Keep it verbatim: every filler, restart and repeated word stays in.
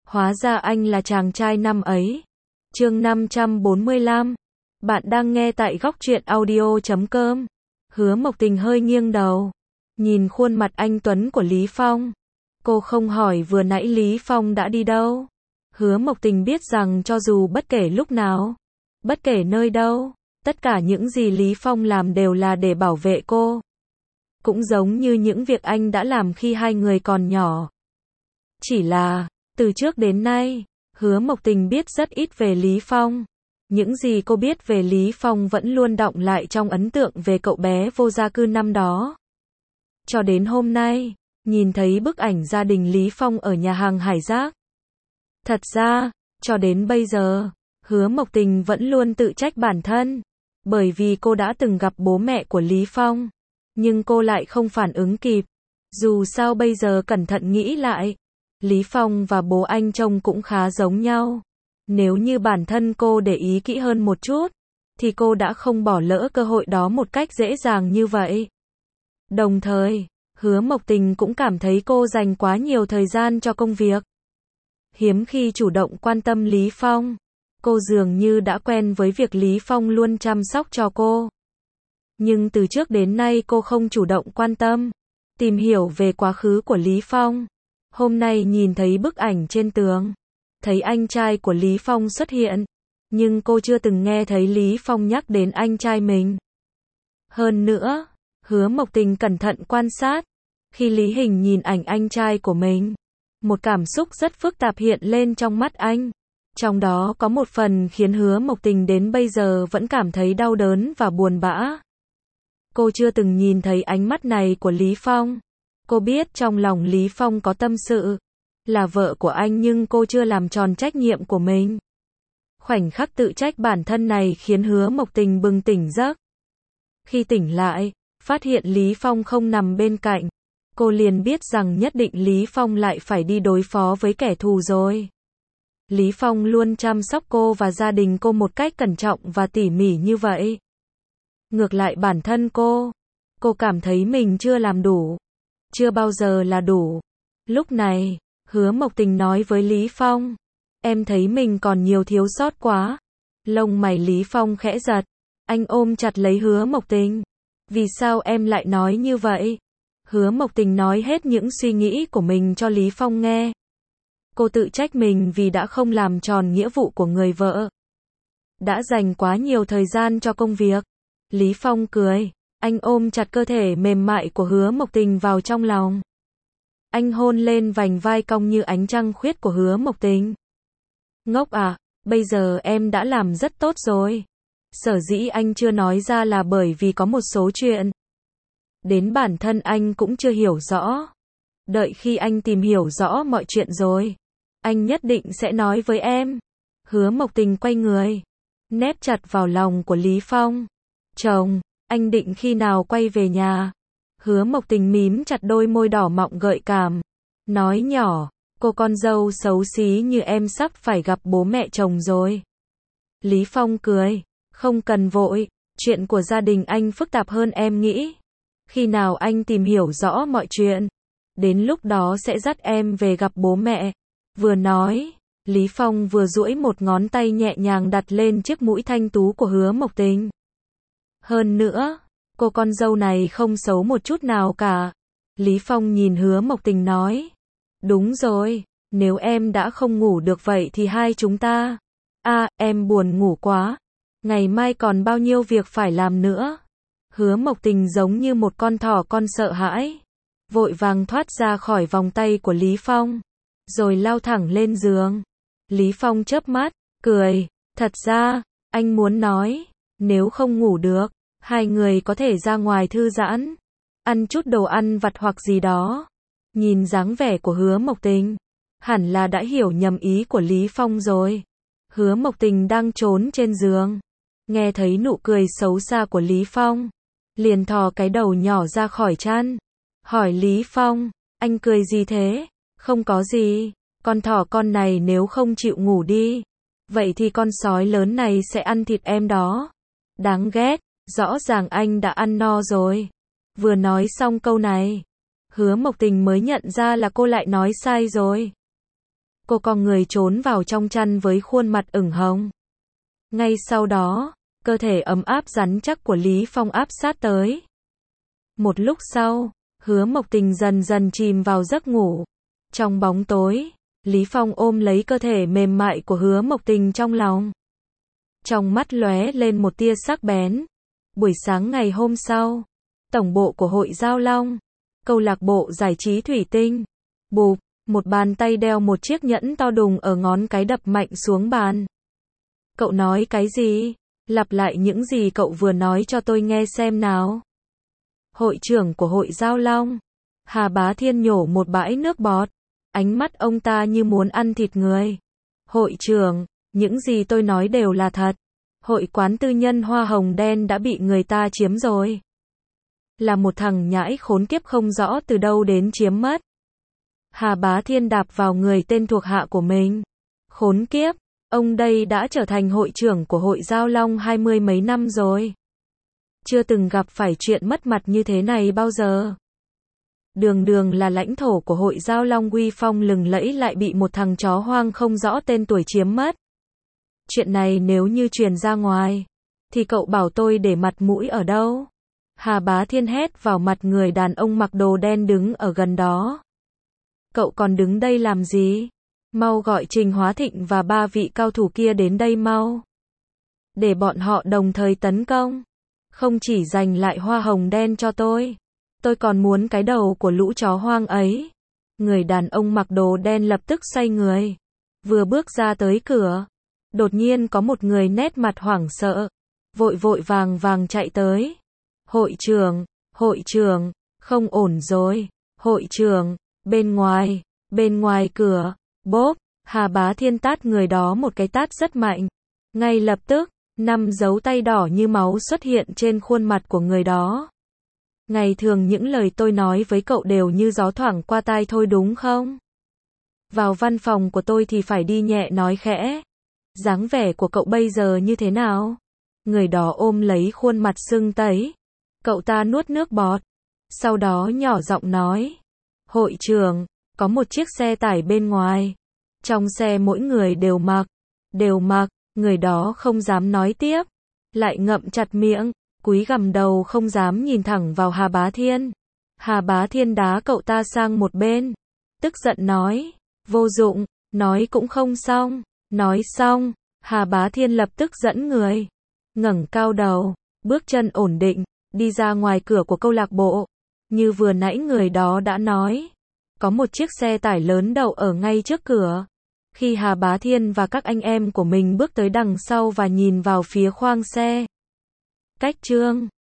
Hóa ra anh là chàng trai năm ấy. Chương năm trăm bốn mươi lăm. Bạn đang nghe tại góc truyện audio chấm com. Hứa Mộc Tình hơi nghiêng đầu, nhìn khuôn mặt anh tuấn của Lý Phong. Cô không hỏi vừa nãy Lý Phong đã đi đâu. Hứa Mộc Tình biết rằng cho dù bất kể lúc nào, bất kể nơi đâu, tất cả những gì Lý Phong làm đều là để bảo vệ cô. Cũng giống như những việc anh đã làm khi hai người còn nhỏ. Chỉ là, từ trước đến nay, Hứa Mộc Tình biết rất ít về Lý Phong. Những gì cô biết về Lý Phong vẫn luôn đọng lại trong ấn tượng về cậu bé vô gia cư năm đó. Cho đến hôm nay, nhìn thấy bức ảnh gia đình Lý Phong ở nhà hàng Hải Giác. Thật ra, cho đến bây giờ, Hứa Mộc Tình vẫn luôn tự trách bản thân. Bởi vì cô đã từng gặp bố mẹ của Lý Phong. Nhưng cô lại không phản ứng kịp. Dù sao bây giờ cẩn thận nghĩ lại, Lý Phong và bố anh trông cũng khá giống nhau. Nếu như bản thân cô để ý kỹ hơn một chút, thì cô đã không bỏ lỡ cơ hội đó một cách dễ dàng như vậy. Đồng thời, Hứa Mộc Tình cũng cảm thấy cô dành quá nhiều thời gian cho công việc. Hiếm khi chủ động quan tâm Lý Phong. Cô dường như đã quen với việc Lý Phong luôn chăm sóc cho cô. Nhưng từ trước đến nay cô không chủ động quan tâm, tìm hiểu về quá khứ của Lý Phong. Hôm nay nhìn thấy bức ảnh trên tường, thấy anh trai của Lý Phong xuất hiện, nhưng cô chưa từng nghe thấy Lý Phong nhắc đến anh trai mình. Hơn nữa, Hứa Mộc Tình cẩn thận quan sát, khi Lý Hình nhìn ảnh anh trai của mình, một cảm xúc rất phức tạp hiện lên trong mắt anh. Trong đó có một phần khiến Hứa Mộc Tình đến bây giờ vẫn cảm thấy đau đớn và buồn bã. Cô chưa từng nhìn thấy ánh mắt này của Lý Phong. Cô biết trong lòng Lý Phong có tâm sự, là vợ của anh, nhưng cô chưa làm tròn trách nhiệm của mình. Khoảnh khắc tự trách bản thân này khiến Hứa Mộc Tình bừng tỉnh giấc. Khi tỉnh lại, phát hiện Lý Phong không nằm bên cạnh, cô liền biết rằng nhất định Lý Phong lại phải đi đối phó với kẻ thù rồi. Lý Phong luôn chăm sóc cô và gia đình cô một cách cẩn trọng và tỉ mỉ như vậy. Ngược lại bản thân cô, cô cảm thấy mình chưa làm đủ. Chưa bao giờ là đủ. Lúc này, Hứa Mộc Tình nói với Lý Phong, em thấy mình còn nhiều thiếu sót quá. Lông mày Lý Phong khẽ giật, anh ôm chặt lấy Hứa Mộc Tình. Vì sao em lại nói như vậy? Hứa Mộc Tình nói hết những suy nghĩ của mình cho Lý Phong nghe. Cô tự trách mình vì đã không làm tròn nghĩa vụ của người vợ. Đã dành quá nhiều thời gian cho công việc. Lý Phong cười, anh ôm chặt cơ thể mềm mại của Hứa Mộc Tình vào trong lòng. Anh hôn lên vành vai cong như ánh trăng khuyết của Hứa Mộc Tình. Ngốc à, bây giờ em đã làm rất tốt rồi. Sở dĩ anh chưa nói ra là bởi vì có một số chuyện đến bản thân anh cũng chưa hiểu rõ. Đợi khi anh tìm hiểu rõ mọi chuyện rồi, anh nhất định sẽ nói với em. Hứa Mộc Tình quay người, nép chặt vào lòng của Lý Phong. Chồng, anh định khi nào quay về nhà? Hứa Mộc Tình mím chặt đôi môi đỏ mọng gợi cảm, nói nhỏ, cô con dâu xấu xí như em sắp phải gặp bố mẹ chồng rồi. Lý Phong cười, không cần vội, chuyện của gia đình anh phức tạp hơn em nghĩ. Khi nào anh tìm hiểu rõ mọi chuyện, đến lúc đó sẽ dắt em về gặp bố mẹ. Vừa nói, Lý Phong vừa duỗi một ngón tay nhẹ nhàng đặt lên chiếc mũi thanh tú của Hứa Mộc Tình. Hơn nữa, cô con dâu này không xấu một chút nào cả. Lý Phong nhìn Hứa Mộc Tình nói, đúng rồi, nếu em đã không ngủ được vậy thì hai chúng ta. À, em buồn ngủ quá. Ngày mai còn bao nhiêu việc phải làm nữa. Hứa Mộc Tình giống như một con thỏ con sợ hãi, vội vàng thoát ra khỏi vòng tay của Lý Phong, rồi lao thẳng lên giường. Lý Phong chớp mắt, cười, thật ra, anh muốn nói, nếu không ngủ được, hai người có thể ra ngoài thư giãn, ăn chút đồ ăn vặt hoặc gì đó. Nhìn dáng vẻ của Hứa Mộc Tình, hẳn là đã hiểu nhầm ý của Lý Phong rồi. Hứa Mộc Tình đang trốn trên giường, nghe thấy nụ cười xấu xa của Lý Phong, liền thò cái đầu nhỏ ra khỏi chăn, hỏi Lý Phong, anh cười gì thế? Không có gì, con thỏ con này nếu không chịu ngủ đi, vậy thì con sói lớn này sẽ ăn thịt em đó. Đáng ghét, rõ ràng anh đã ăn no rồi. Vừa nói xong câu này, Hứa Mộc Tình mới nhận ra là cô lại nói sai rồi. Cô con người trốn vào trong chăn với khuôn mặt ửng hồng. Ngay sau đó, cơ thể ấm áp rắn chắc của Lý Phong áp sát tới. Một lúc sau, Hứa Mộc Tình dần dần chìm vào giấc ngủ. Trong bóng tối, Lý Phong ôm lấy cơ thể mềm mại của Hứa Mộc Tình trong lòng. Trong mắt lóe lên một tia sắc bén. Buổi sáng ngày hôm sau, tổng bộ của Hội Giao Long, câu lạc bộ giải trí Thủy Tinh. Bụp, một bàn tay đeo một chiếc nhẫn to đùng ở ngón cái đập mạnh xuống bàn. Cậu nói cái gì? Lặp lại những gì cậu vừa nói cho tôi nghe xem nào. Hội trưởng của Hội Giao Long, Hà Bá Thiên nhổ một bãi nước bọt. Ánh mắt ông ta như muốn ăn thịt người. Hội trưởng, những gì tôi nói đều là thật. Hội quán tư nhân hoa hồng đen đã bị người ta chiếm rồi. Là một thằng nhãi khốn kiếp không rõ từ đâu đến chiếm mất. Hà Bá Thiên đạp vào người tên thuộc hạ của mình. Khốn kiếp, ông đây đã trở thành hội trưởng của Hội Giao Long hai mươi mấy năm rồi. Chưa từng gặp phải chuyện mất mặt như thế này bao giờ. Đường đường là lãnh thổ của Hội Giao Long uy phong lừng lẫy lại bị một thằng chó hoang không rõ tên tuổi chiếm mất. Chuyện này nếu như truyền ra ngoài, thì cậu bảo tôi để mặt mũi ở đâu? Hà Bá Thiên hét vào mặt người đàn ông mặc đồ đen đứng ở gần đó. Cậu còn đứng đây làm gì? Mau gọi Trình Hóa Thịnh và ba vị cao thủ kia đến đây mau. Để bọn họ đồng thời tấn công. Không chỉ giành lại hoa hồng đen cho tôi. Tôi còn muốn cái đầu của lũ chó hoang ấy. Người đàn ông mặc đồ đen lập tức xoay người. Vừa bước ra tới cửa. Đột nhiên có một người nét mặt hoảng sợ. Vội vội vàng vàng chạy tới. Hội trưởng, hội trưởng, không ổn rồi. Hội trưởng, bên ngoài, bên ngoài cửa. Bốp, Hà Bá Thiên tát người đó một cái tát rất mạnh. Ngay lập tức, năm dấu tay đỏ như máu xuất hiện trên khuôn mặt của người đó. Ngày thường những lời tôi nói với cậu đều như gió thoảng qua tai thôi đúng không? Vào văn phòng của tôi thì phải đi nhẹ nói khẽ. Dáng vẻ của cậu bây giờ như thế nào? Người đó ôm lấy khuôn mặt sưng tấy. Cậu ta nuốt nước bọt. Sau đó nhỏ giọng nói. Hội trưởng, có một chiếc xe tải bên ngoài. Trong xe mỗi người đều mặc. Đều mặc, người đó không dám nói tiếp. Lại ngậm chặt miệng, cúi gằm đầu không dám nhìn thẳng vào Hà Bá Thiên. Hà Bá Thiên đá cậu ta sang một bên. Tức giận nói. Vô dụng, nói cũng không xong. Nói xong, Hà Bá Thiên lập tức dẫn người. Ngẩng cao đầu, bước chân ổn định, đi ra ngoài cửa của câu lạc bộ. Như vừa nãy người đó đã nói. Có một chiếc xe tải lớn đậu ở ngay trước cửa. Khi Hà Bá Thiên và các anh em của mình bước tới đằng sau và nhìn vào phía khoang xe. Cách chương